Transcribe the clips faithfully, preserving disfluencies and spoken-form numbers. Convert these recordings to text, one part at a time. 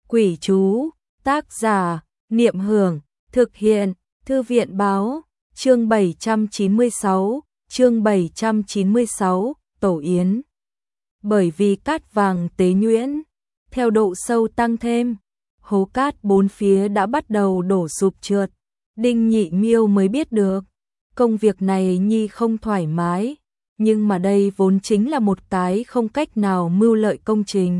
Quỷ chú, tác giả, Niệm Hưởng, thực hiện, Thư viện báo, chương bảy trăm chín mươi sáu, chương bảy trăm chín mươi sáu, Tổ Yến. Bởi vì cát vàng tế nhuyễn, theo độ sâu tăng thêm, hố cát bốn phía đã bắt đầu đổ sụp trượt. Đinh Nhị Miêu mới biết được, công việc này nhi không thoải mái, nhưng mà đây vốn chính là một cái không cách nào mưu lợi công trình.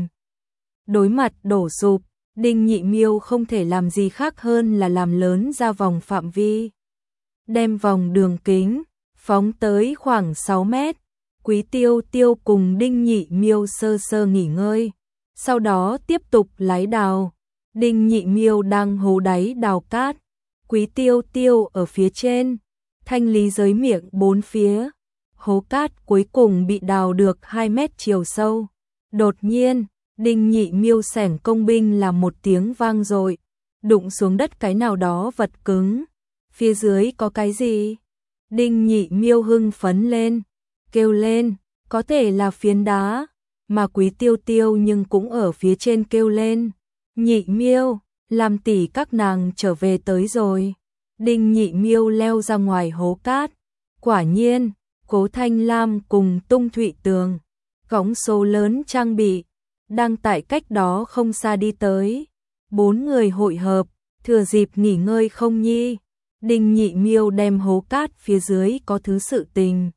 Đối mặt đổ sụp, Đinh Nhị Miêu không thể làm gì khác hơn là làm lớn ra vòng phạm vi. Đem vòng đường kính, phóng tới khoảng sáu mét. Quý Tiêu Tiêu cùng Đinh Nhị Miêu sơ sơ nghỉ ngơi, sau đó tiếp tục lái đào. Đinh Nhị Miêu đang hố đáy đào cát, Quý Tiêu Tiêu ở phía trên, thanh lý giới miệng bốn phía. Hố cát cuối cùng bị đào được hai mét chiều sâu. Đột nhiên, Đinh Nhị Miêu xẻng công binh là một tiếng vang dội, đụng xuống đất cái nào đó vật cứng. Phía dưới có cái gì? Đinh Nhị Miêu hưng phấn lên, kêu lên, có thể là phiến đá, mà Quý Tiêu Tiêu nhưng cũng ở phía trên kêu lên, Nhị Miêu, làm tỷ các nàng trở về tới rồi. Đinh Nhị Miêu leo ra ngoài hố cát, quả nhiên, Cố Thanh Lam cùng Tung Thụy Tường, cõng số lớn trang bị, đang tại cách đó không xa đi tới. Bốn người hội hợp, thừa dịp nghỉ ngơi không nhi. Đinh Nhị Miêu đem hố cát phía dưới có thứ sự tình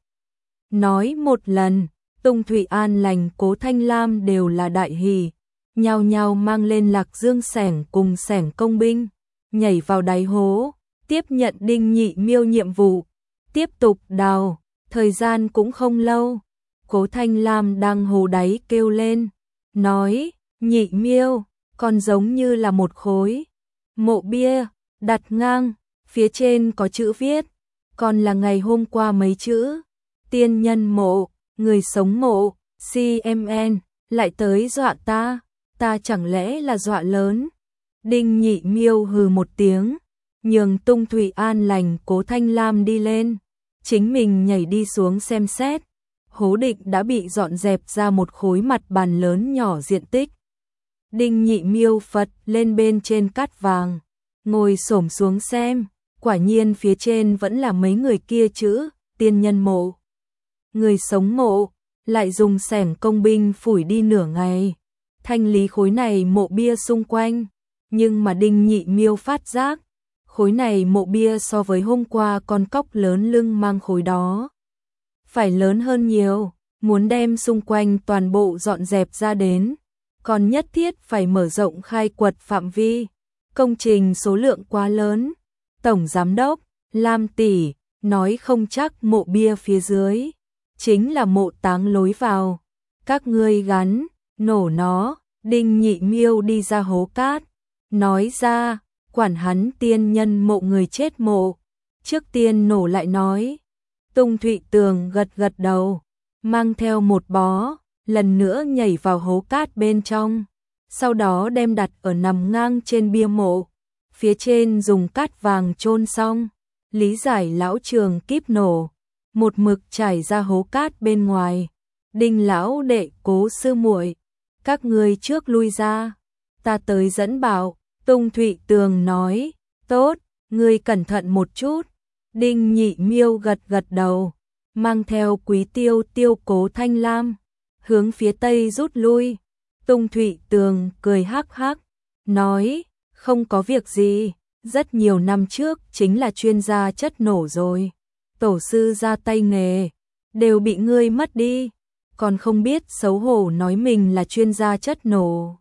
nói một lần. Tung Thụy An lành Cố Thanh Lam đều là đại hỉ, nhao nhao mang lên Lạc Dương xẻng cùng xẻng công binh, nhảy vào đáy hố, tiếp nhận Đinh Nhị Miêu nhiệm vụ, tiếp tục đào. Thời gian cũng không lâu, Cố Thanh Lam đang hố đáy kêu lên, nói, Nhị Miêu, còn giống như là một khối mộ bia, đặt ngang, phía trên có chữ viết, còn là ngày hôm qua mấy chữ, tiên nhân mộ, người sống mộ, xê em en, lại tới dọa ta, ta chẳng lẽ là dọa lớn. Đinh Nhị Miêu hừ một tiếng, nhường Tung Thụy An lành Cố Thanh Lam đi lên, chính mình nhảy đi xuống xem xét. Hố định đã bị dọn dẹp ra một khối mặt bàn lớn nhỏ diện tích. Đinh Nhị Miêu phật lên bên trên cát vàng, ngồi xổm xuống xem, quả nhiên phía trên vẫn là mấy người kia chữ, tiên nhân mộ, người sống mộ, lại dùng xẻng công binh phủi đi nửa ngày, thanh lý khối này mộ bia xung quanh, nhưng mà Đinh Nhị Miêu phát giác, khối này mộ bia so với hôm qua con cóc lớn lưng mang khối đó phải lớn hơn nhiều, muốn đem xung quanh toàn bộ dọn dẹp ra đến, còn nhất thiết phải mở rộng khai quật phạm vi, công trình số lượng quá lớn. Tổng Giám đốc, Lam tỷ, nói không chắc mộ bia phía dưới chính là mộ táng lối vào, các ngươi gắn, nổ nó. Đinh Nhị Miêu đi ra hố cát, nói ra, quản hắn tiên nhân mộ người chết mộ, trước tiên nổ lại nói. Tung Thụy Tường gật gật đầu, mang theo một bó, lần nữa nhảy vào hố cát bên trong, sau đó đem đặt ở nằm ngang trên bia mộ, phía trên dùng cát vàng chôn xong, lý giải lão trường kíp nổ, một mực trải ra hố cát bên ngoài. Đinh lão đệ Cố sư muội, các ngươi trước lui ra, ta tới dẫn bảo. Tung Thụy Tường nói, tốt, ngươi cẩn thận một chút. Đinh Nhị Miêu gật gật đầu, mang theo Quý Tiêu Tiêu Cố Thanh Lam, hướng phía tây rút lui. Tung Thụy Tường cười hắc hắc, nói, không có việc gì, rất nhiều năm trước chính là chuyên gia chất nổ rồi. Tổ sư ra tay nghề, đều bị ngươi mất đi, còn không biết xấu hổ nói mình là chuyên gia chất nổ.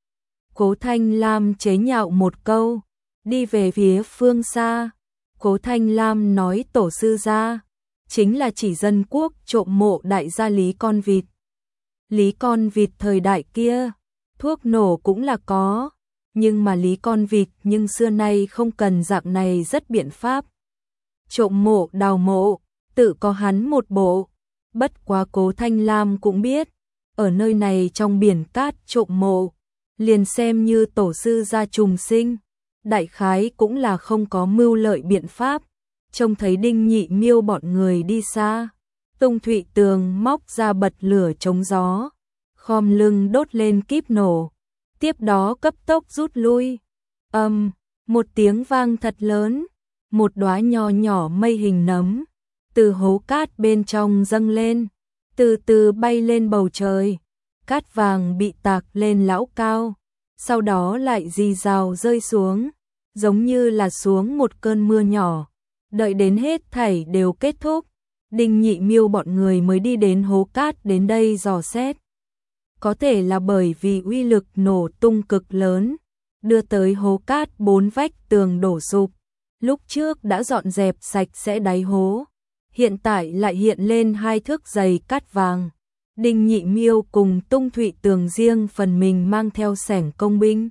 Cố Thanh Lam chế nhạo một câu, đi về phía phương xa. Cố Thanh Lam nói tổ sư gia, chính là chỉ dân quốc trộm mộ đại gia Lý Con Vịt. Lý Con Vịt thời đại kia, thuốc nổ cũng là có, nhưng mà Lý Con Vịt nhưng xưa nay không cần dạng này rất biện pháp. Trộm mộ đào mộ, tự có hắn một bộ, bất quá Cố Thanh Lam cũng biết, ở nơi này trong biển cát trộm mộ, liền xem như tổ sư gia trùng sinh, đại khái cũng là không có mưu lợi biện pháp. Trông thấy Đinh Nhị Miêu bọn người đi xa, Tung Thụy Tường móc ra bật lửa chống gió, khom lưng đốt lên kíp nổ, tiếp đó cấp tốc rút lui. Ầm, um, một tiếng vang thật lớn, một đóa nho nhỏ mây hình nấm từ hố cát bên trong dâng lên, từ từ bay lên bầu trời. Cát vàng bị tạc lên lão cao, sau đó lại rì rào rơi xuống, giống như là xuống một cơn mưa nhỏ. Đợi đến hết thảy đều kết thúc, Đinh Nhị Miêu bọn người mới đi đến hố cát đến đây dò xét. Có thể là bởi vì uy lực nổ tung cực lớn, đưa tới hố cát bốn vách tường đổ sụp. Lúc trước đã dọn dẹp sạch sẽ đáy hố, hiện tại lại hiện lên hai thước dày cát vàng. Đinh Nhị Miêu cùng Tung Thụy Tường riêng phần mình mang theo xẻng công binh,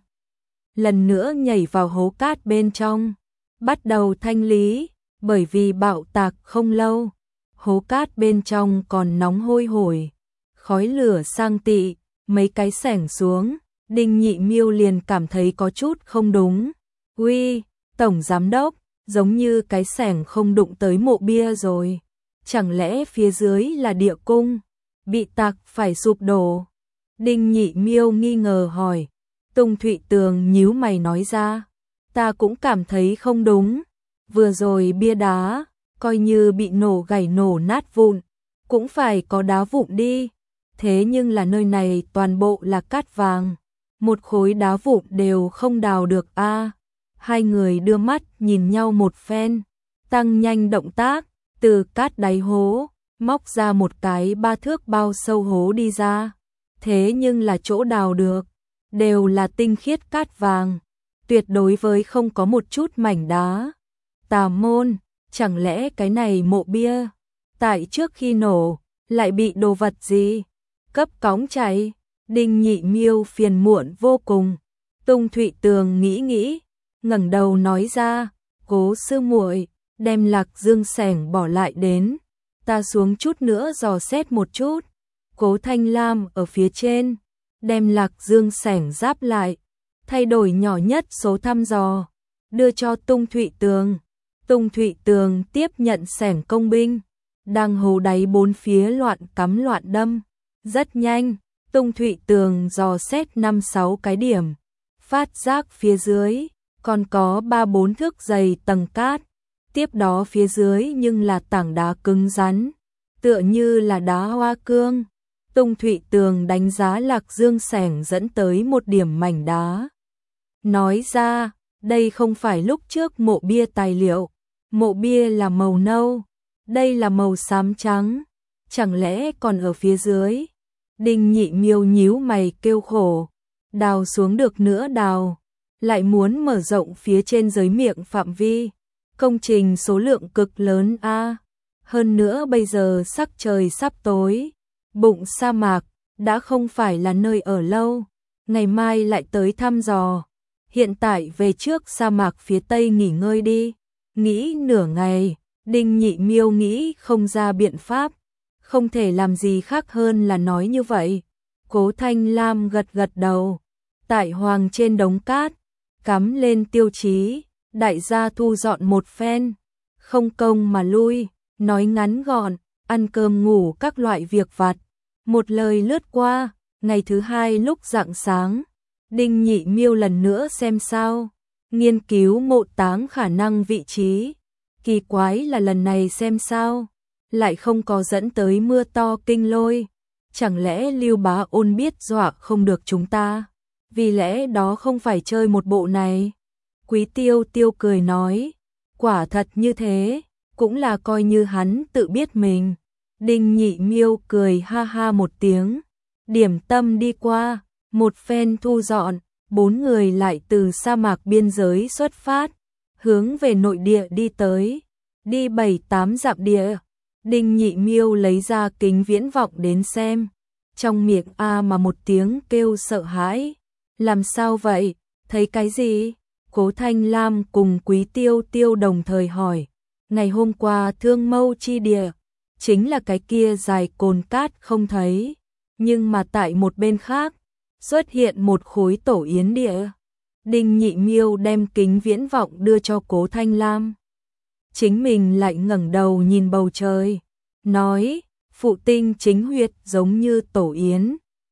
lần nữa nhảy vào hố cát bên trong, bắt đầu thanh lý. Bởi vì bạo tạc không lâu, hố cát bên trong còn nóng hôi hổi, khói lửa sang tị. Mấy cái xẻng xuống, Đinh Nhị Miêu liền cảm thấy có chút không đúng. Uy, tổng giám đốc, giống như cái xẻng không đụng tới mộ bia rồi. Chẳng lẽ phía dưới là địa cung, bị tạc phải sụp đổ? Đinh Nhị Miêu nghi ngờ hỏi. Tung Thụy Tường nhíu mày nói ra, ta cũng cảm thấy không đúng. Vừa rồi bia đá, coi như bị nổ gãy nổ nát vụn, cũng phải có đá vụn đi. Thế nhưng là nơi này toàn bộ là cát vàng, một khối đá vụn đều không đào được a. À, hai người đưa mắt nhìn nhau một phen, tăng nhanh động tác, từ cát đáy hố, móc ra một cái ba thước bao sâu hố đi ra. Thế nhưng là chỗ đào được, đều là tinh khiết cát vàng, tuyệt đối với không có một chút mảnh đá. Tà môn, chẳng lẽ cái này mộ bia, tại trước khi nổ, lại bị đồ vật gì cấp cóng chạy? Đinh Nhị Miêu phiền muộn vô cùng. Tung Thụy Tường nghĩ nghĩ, ngẩng đầu nói ra, Cố sư muội, đem Lạc Dương xẻng bỏ lại đến, ta xuống chút nữa dò xét một chút. Cố Thanh Lam ở phía trên, đem Lạc Dương xẻng giáp lại, thay đổi nhỏ nhất số thăm dò, đưa cho Tung Thụy Tường. Tung Thụy Tường tiếp nhận xẻng công binh, đang hố đáy bốn phía loạn cắm loạn đâm. Rất nhanh, Tung Thụy Tường dò xét năm sáu cái điểm, phát giác phía dưới còn có ba bốn thước dày tầng cát, tiếp đó phía dưới nhưng là tảng đá cứng rắn, tựa như là đá hoa cương. Tung Thụy Tường đánh giá Lạc Dương xẻng dẫn tới một điểm mảnh đá, nói ra, đây không phải lúc trước mộ bia tài liệu, mộ bia là màu nâu, đây là màu xám trắng, chẳng lẽ còn ở phía dưới? Đinh Nhị Miêu nhíu mày kêu khổ, đào xuống được nữa đào, lại muốn mở rộng phía trên dưới miệng phạm vi, công trình số lượng cực lớn a. À. Hơn nữa bây giờ sắc trời sắp tối, bụng sa mạc đã không phải là nơi ở lâu, ngày mai lại tới thăm dò, hiện tại về trước sa mạc phía tây nghỉ ngơi đi. Nghĩ nửa ngày, Đinh Nhị Miêu nghĩ không ra biện pháp, không thể làm gì khác hơn là nói như vậy. Cố Thanh Lam gật gật đầu, tại hoàng trên đống cát, cắm lên tiêu chí, đại gia thu dọn một phen, không công mà lui, nói ngắn gọn, ăn cơm ngủ các loại việc vặt. Một lời lướt qua, ngày thứ hai lúc rạng sáng, Đinh Nhị Miêu lần nữa xem sao, nghiên cứu mộ táng khả năng vị trí. Kỳ quái là lần này xem sao, lại không có dẫn tới mưa to kinh lôi. Chẳng lẽ Lưu Bá Ôn biết dọa không được chúng ta? Vì lẽ đó không phải chơi một bộ này. Quý Tiêu Tiêu cười nói, quả thật như thế, cũng là coi như hắn tự biết mình. Đinh Nhị Miêu cười ha ha một tiếng, điểm tâm đi qua, một phen thu dọn, bốn người lại từ sa mạc biên giới xuất phát, hướng về nội địa đi tới, đi bảy tám dặm địa. Đinh Nhị Miêu lấy ra kính viễn vọng đến xem, trong miệng a mà một tiếng kêu sợ hãi. Làm sao vậy? Thấy cái gì? Cố Thanh Lam cùng Quý Tiêu Tiêu đồng thời hỏi. Ngày hôm qua Thương Mâu chi địa, chính là cái kia dài cồn cát không thấy, nhưng mà tại một bên khác, xuất hiện một khối tổ yến địa. Đinh Nhị Miêu đem kính viễn vọng đưa cho Cố Thanh Lam. Chính mình lại ngẩng đầu nhìn bầu trời, nói, phụ tinh chính huyệt giống như tổ yến,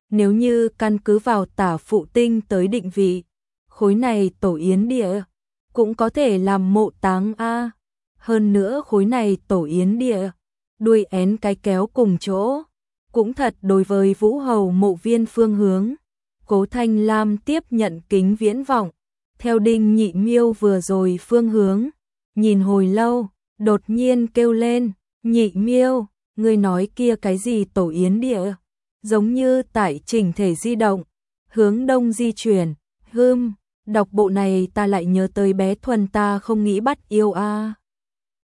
Nếu như căn cứ vào tả phụ tinh tới định vị, khối này tổ yến địa cũng có thể làm mộ táng a. Hơn nữa khối này tổ yến địa, đuôi én cái kéo cùng chỗ, cũng thật đối với Vũ Hầu mộ viên phương hướng. Cố Thanh Lam tiếp nhận kính viễn vọng, theo Đinh Nhị Miêu vừa rồi phương hướng, nhìn hồi lâu, đột nhiên kêu lên, Nhị Miêu, ngươi nói kia cái gì tổ yến địa, giống như tại chỉnh thể di động, hướng đông di chuyển, hưm, đọc bộ này ta lại nhớ tới bé Thuần ta không nghĩ bắt yêu a.